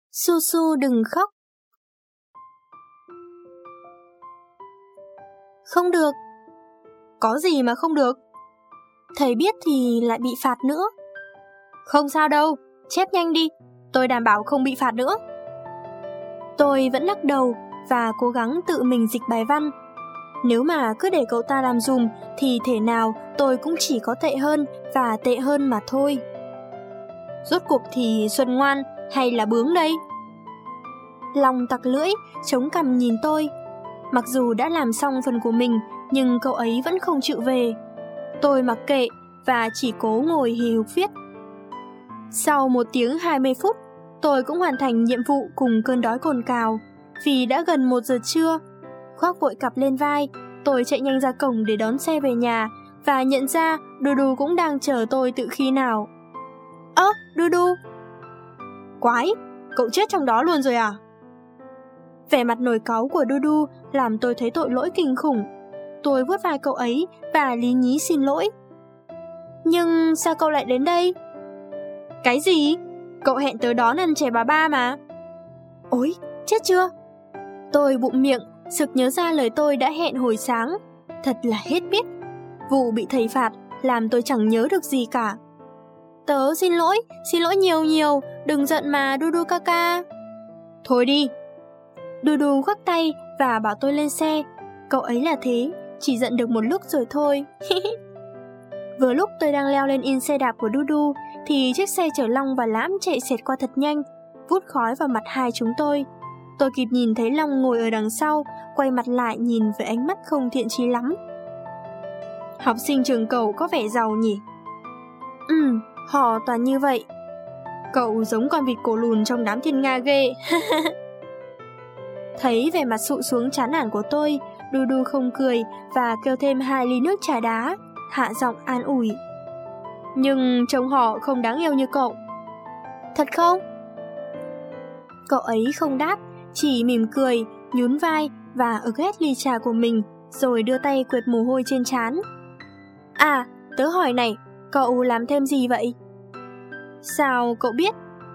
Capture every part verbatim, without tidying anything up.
Su Su đừng khóc. Không được. Có gì mà không được? Thầy biết thì lại bị phạt nữa. Không sao đâu, chép nhanh đi, tôi đảm bảo không bị phạt nữa. Tôi vẫn lắc đầu và cố gắng tự mình dịch bài văn. Nếu mà cứ để cậu ta làm dùm thì thể nào tôi cũng chỉ có tệ hơn và tệ hơn mà thôi. Rốt cuộc thì Xuân ngoan hay là bướng đây? Long tặc lưỡi, chống cằm nhìn tôi. Mặc dù đã làm xong phần của mình, nhưng cậu ấy vẫn không chịu về. Tôi mặc kệ và chỉ cố ngồi hì hục viết. Sau một tiếng hai mươi phút, tôi cũng hoàn thành nhiệm vụ cùng cơn đói cồn cào. Vì đã gần một giờ trưa, khoác vội cặp lên vai, tôi chạy nhanh ra cổng để đón xe về nhà và nhận ra Dudu cũng đang chờ tôi từ khi nào. Ơ, à, Dudu! Quái, cậu chết trong đó luôn rồi à? Vẻ mặt nổi cáu của Dudu làm tôi thấy tội lỗi kinh khủng. Tôi vuốt vai cậu ấy và lý nhí xin lỗi. Nhưng sao cậu lại đến đây? Cái gì? Cậu hẹn tớ đón ăn chè bà ba mà. Ôi, chết chưa? Tôi bụng miệng, sực nhớ ra lời tôi đã hẹn hồi sáng. Thật là hết biết. Vụ bị thầy phạt làm tôi chẳng nhớ được gì cả. Tớ xin lỗi, xin lỗi nhiều nhiều, đừng giận mà Dudu ca ca. Thôi đi. Dudu khoác tay và bảo tôi lên xe. Cậu ấy là thế, chỉ giận được một lúc rồi thôi. Vừa lúc tôi đang leo lên in xe đạp của Dudu thì chiếc xe chở Long và Lãm chạy xẹt qua thật nhanh, vút khói vào mặt hai chúng tôi. Tôi kịp nhìn thấy Long ngồi ở đằng sau, quay mặt lại nhìn với ánh mắt không thiện chí lắm. Học sinh trường cậu có vẻ giàu nhỉ? Ừ, họ toàn như vậy. Cậu giống con vịt cổ lùn trong đám thiên nga ghê. Thấy vẻ mặt sụ xuống chán nản của tôi, Dudu không cười và kêu thêm hai ly nước trà đá, hạ giọng an ủi. Nhưng trông họ không đáng yêu như cậu. Thật không? Cậu ấy không đáp, chỉ mỉm cười, nhún vai và ực hết ly trà của mình, rồi đưa tay quệt mồ hôi trên trán. À, tớ hỏi này, cậu làm thêm gì vậy? Sao cậu biết?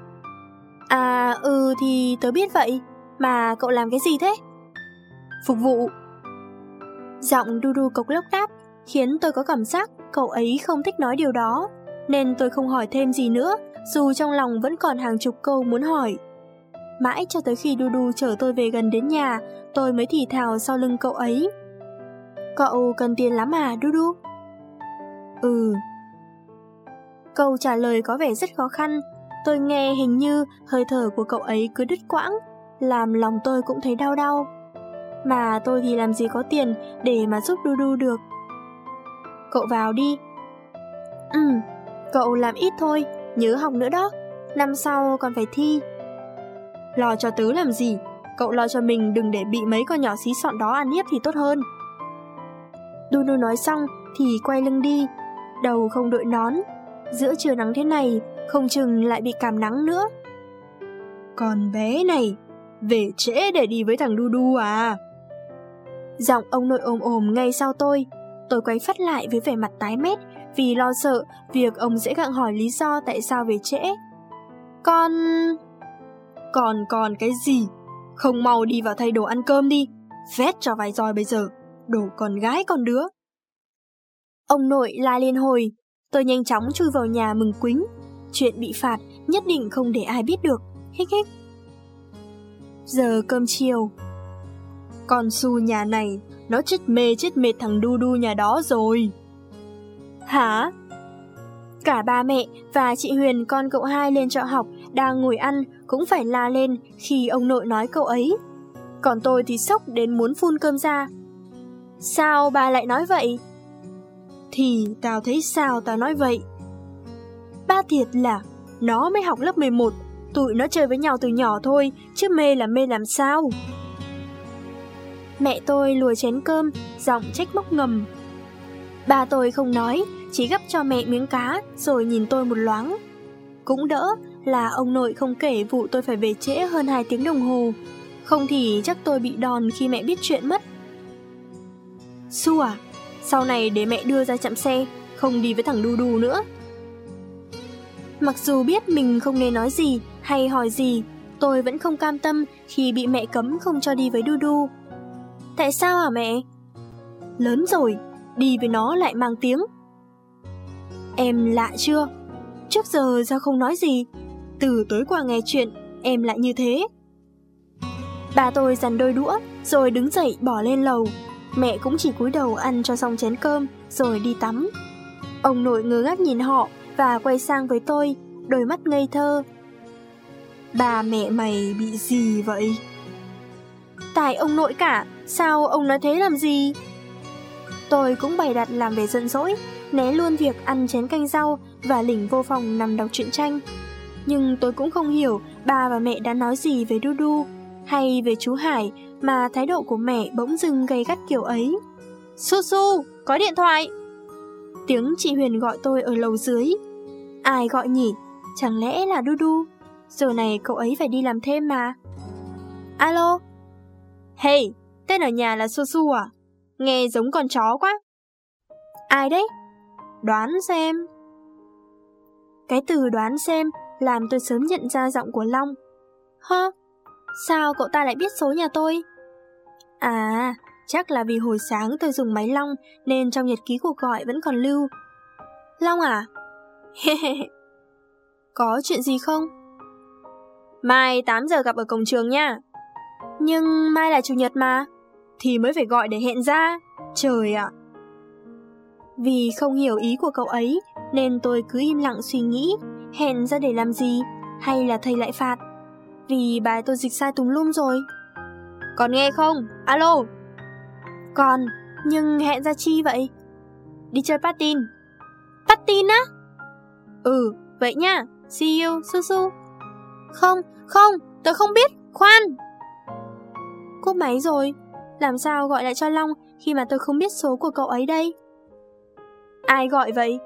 À, ừ thì tớ biết vậy, mà cậu làm cái gì thế? Phục vụ. Giọng Dudu cộc lốc đáp, khiến tôi có cảm giác cậu ấy không thích nói điều đó, nên tôi không hỏi thêm gì nữa, dù trong lòng vẫn còn hàng chục câu muốn hỏi. Mãi cho tới khi Dudu chở tôi về gần đến nhà, tôi mới thì thào sau lưng cậu ấy. Cậu cần tiền lắm à, Dudu? Ừ. Câu trả lời có vẻ rất khó khăn. Tôi nghe hình như hơi thở của cậu ấy cứ đứt quãng, làm lòng tôi cũng thấy đau đau. Mà tôi thì làm gì có tiền để mà giúp Dudu được. Cậu vào đi. Ừ, cậu làm ít thôi, nhớ học nữa đó. Năm sau còn phải thi. Lo cho tớ làm gì? Cậu lo cho mình đừng để bị mấy con nhỏ xí xọn đó ăn hiếp thì tốt hơn. Dudu nói xong thì quay lưng đi, đầu không đội nón. Giữa trưa nắng thế này, không chừng lại bị cảm nắng nữa. Con bé này, về trễ để đi với thằng Dudu à? Giọng ông nội ồm ồm ngay sau tôi. Tôi quay phắt lại với vẻ mặt tái mét vì lo sợ việc ông sẽ gặng hỏi lý do tại sao về trễ. Con... Còn còn cái gì? Không mau đi vào thay đồ ăn cơm đi. Vét cho vài roi bây giờ. Đồ con gái con đứa. Ông nội la liên hồi. Tôi nhanh chóng chui vào nhà mừng quính. Chuyện bị phạt nhất định không để ai biết được. Hích hích. Giờ cơm chiều. Con Su nhà này, nó chết mê chết mệt thằng Dudu nhà đó rồi. Hả? Cả ba mẹ và chị Huyền con cậu hai lên trọ học đang ngồi ăn cũng phải la lên khi ông nội nói cậu ấy. Còn tôi thì sốc đến muốn phun cơm ra. Sao bà lại nói vậy? Thì tao thấy sao tao nói vậy. Ba thiệt là nó mới học lớp mười một, tụi nó chơi với nhau từ nhỏ thôi, chứ mê là mê làm sao. Mẹ tôi lùa chén cơm, giọng trách móc ngầm. Ba tôi không nói, chỉ gắp cho mẹ miếng cá rồi nhìn tôi một loáng. Cũng đỡ là ông nội không kể vụ tôi phải về trễ hơn hai tiếng đồng hồ. Không thì chắc tôi bị đòn khi mẹ biết chuyện mất. Su à, sau này để mẹ đưa ra trạm xe, không đi với thằng Dudu nữa. Mặc dù biết mình không nên nói gì hay hỏi gì, Tôi vẫn không cam tâm khi bị mẹ cấm không cho đi với Dudu. Tại sao hả mẹ? Lớn rồi, đi với nó lại mang tiếng. Em lạ chưa? Trước giờ sao không nói gì? Từ tối qua nghe chuyện, em lại như thế. Bà tôi giặt đôi đũa, rồi đứng dậy bỏ lên lầu. Mẹ cũng chỉ cúi đầu ăn cho xong chén cơm, rồi đi tắm. Ông nội ngơ ngác nhìn họ và quay sang với tôi, đôi mắt ngây thơ. Bà mẹ mày bị gì vậy? Tại ông nội cả, sao ông nói thế làm gì? Tôi cũng bày đặt làm vẻ giận dỗi, né luôn việc ăn chén canh rau và lỉnh vô phòng nằm đọc truyện tranh. Nhưng tôi cũng không hiểu bà và mẹ đã nói gì về Dudu hay về chú Hải mà thái độ của mẹ bỗng dưng gay gắt kiểu ấy. Su Su, có điện thoại. Tiếng chị Huyền gọi tôi ở lầu dưới. Ai gọi nhỉ? Chẳng lẽ là Dudu? Giờ này cậu ấy phải đi làm thêm mà. Alo? Hey, tên ở nhà là Su Su à? Nghe giống con chó quá. Ai đấy? Đoán xem. Cái từ đoán xem làm tôi sớm nhận ra giọng của Long. Hơ, sao cậu ta lại biết số nhà tôi? À, chắc là vì hồi sáng tôi dùng máy Long nên trong nhật ký cuộc gọi vẫn còn lưu. Long à? Có chuyện gì không? Mai tám giờ gặp ở cổng trường nha. Nhưng mai là chủ nhật mà. Thì mới phải gọi để hẹn ra. Trời ạ. Vì không hiểu ý của cậu ấy nên tôi cứ im lặng suy nghĩ hẹn ra để làm gì, hay là thầy lại phạt. Vì bài tôi dịch sai tùm lum rồi. Còn nghe không? Alo. Còn, nhưng hẹn ra chi vậy? Đi chơi patin. Patin á? Ừ, vậy nha. See you, Su Su. Không, không, tôi không biết. Khoan. Cúp máy rồi. Làm sao gọi lại cho Long khi mà tôi không biết số của cậu ấy đây? Ai gọi vậy?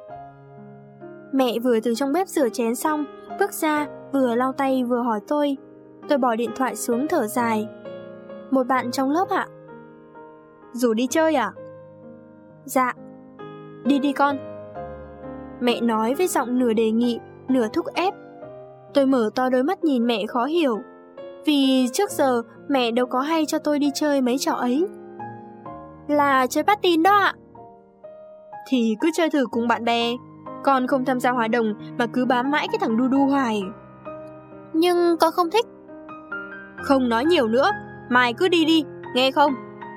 Mẹ vừa từ trong bếp rửa chén xong, bước ra, vừa lau tay vừa hỏi tôi. Tôi bỏ điện thoại xuống thở dài. Một bạn trong lớp ạ? Rủ đi chơi à? Dạ. Đi đi con. Mẹ nói với giọng nửa đề nghị, nửa thúc ép. Tôi mở to đôi mắt nhìn mẹ khó hiểu. Vì trước giờ mẹ đâu có hay cho tôi đi chơi mấy trò ấy. Là chơi patin đó ạ. Thì cứ chơi thử cùng bạn bè. Con không tham gia hoạt động mà cứ bám mãi cái thằng Dudu hoài. Nhưng con không thích. Không nói nhiều nữa, mai cứ đi đi, nghe không?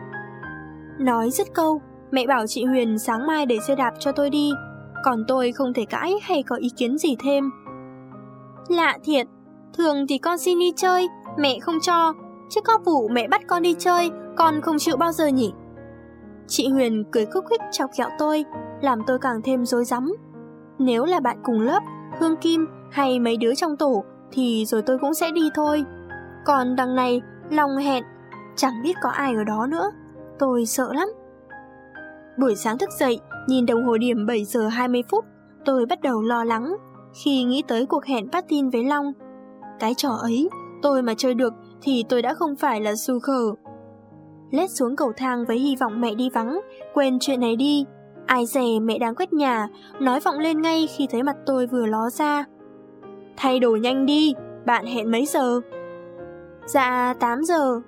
Nói dứt câu, mẹ bảo chị Huyền sáng mai để xe đạp cho tôi đi. Còn tôi không thể cãi hay có ý kiến gì thêm. Lạ thiệt, thường thì con xin đi chơi, mẹ không cho. Chứ có vụ mẹ bắt con đi chơi, con không chịu bao giờ nhỉ? Chị Huyền cười khúc khích chọc ghẹo tôi, làm tôi càng thêm rối rắm. Nếu là bạn cùng lớp, Hương Kim hay mấy đứa trong tổ thì rồi tôi cũng sẽ đi thôi. Còn đằng này, Long hẹn, chẳng biết có ai ở đó nữa. Tôi sợ lắm. Buổi sáng thức dậy, nhìn đồng hồ điểm bảy giờ hai mươi phút, tôi bắt đầu lo lắng khi nghĩ tới cuộc hẹn patin với Long. Cái trò ấy, tôi mà chơi được thì tôi đã không phải là su khờ. Lết xuống cầu thang với hy vọng mẹ đi vắng, quên chuyện này đi. Ai dè mẹ đang quét nhà, nói vọng lên ngay khi thấy mặt tôi vừa ló ra. Thay đổi nhanh đi, bạn hẹn mấy giờ? Dạ tám giờ.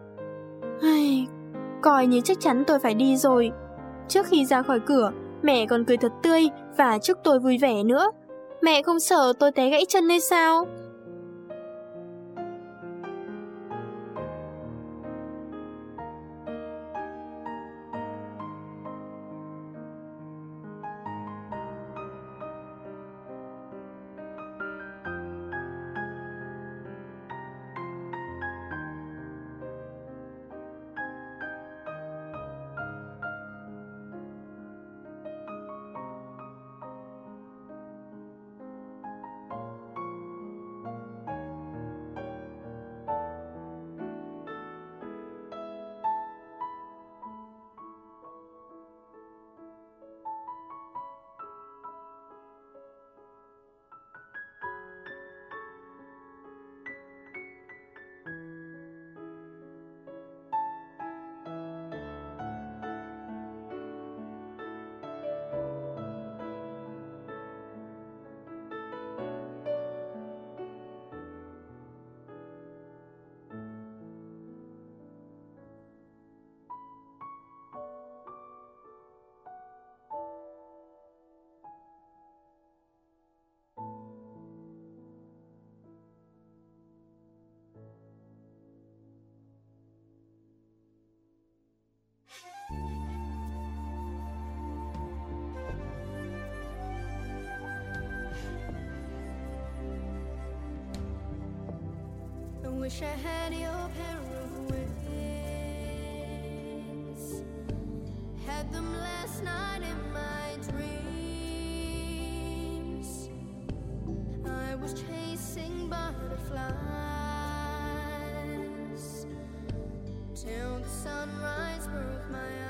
Ai, coi như chắc chắn tôi phải đi rồi. Trước khi ra khỏi cửa, mẹ còn cười thật tươi và chúc tôi vui vẻ nữa. Mẹ không sợ tôi té gãy chân hay sao? wish I had your pair of wings. Had them last night in my dreams. I was chasing butterflies till the sunrise broke my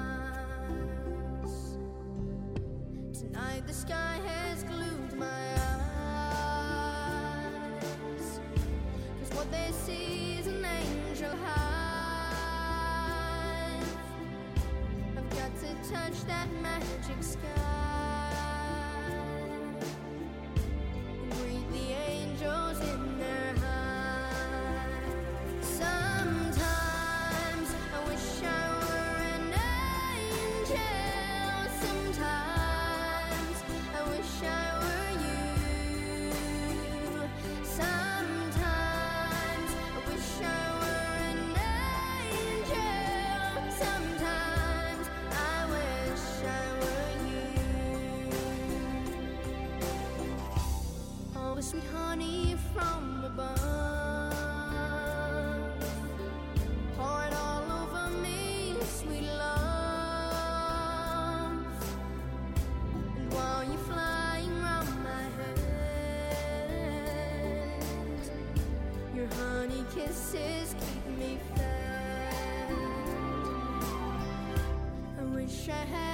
eyes. Tonight the sky has glued my eyes, 'cause what they see is an angel hive. I've got to touch that magic sky and greet the angels in their hive. Sometimes I wish I were an angel. Sometimes I wish I were you. Sometimes I wish I were an angel. Sometimes I wish I were you. Oh, sweet honey from above, pour it all over me, sweet love. And while you're flying round my head, your honey kisses keep me fed. I wish I had